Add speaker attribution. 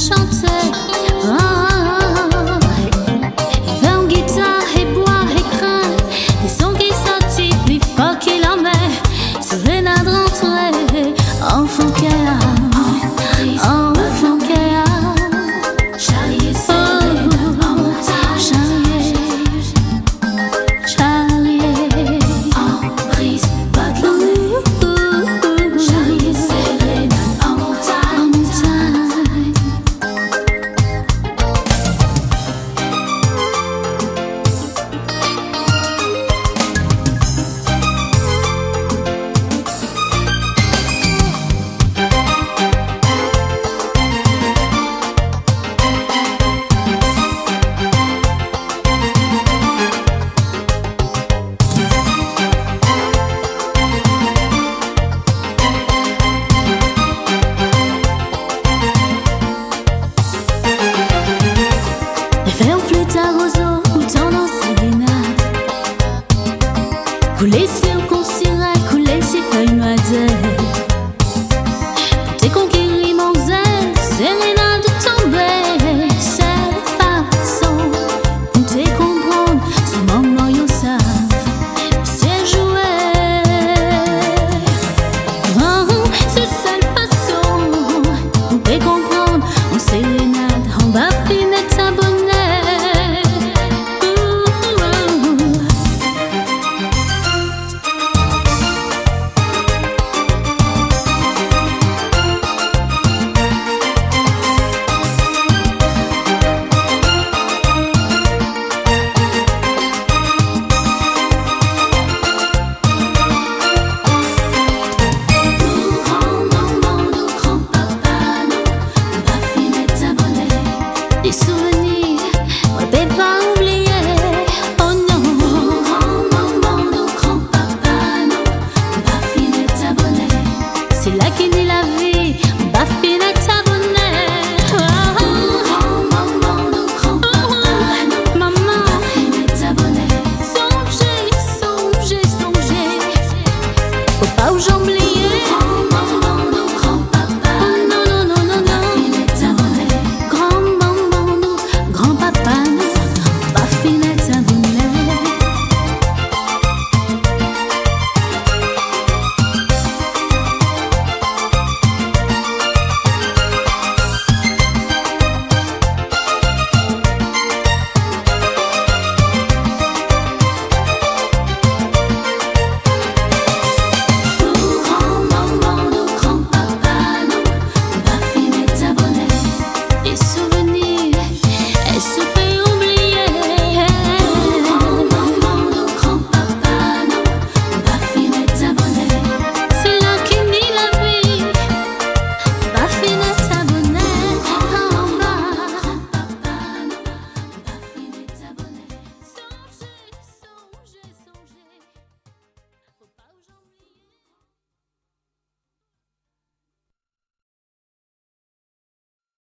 Speaker 1: chanter. Vin, guitare et bois et crin, des sons qui sortent plus fort qu'il en met. Sérénade rentrée, enfant qu'elle a. Faire flûte à roseau ou tendance sérénade, couler sur consirait, couler sur feuilles noisées. Pour te conquérir mon zèle, sérénade tomber, c'est la façon pour te comprendre, c'est mon noyau savent, c'est jouer. C'est cette façon pour te comprendre, on sait.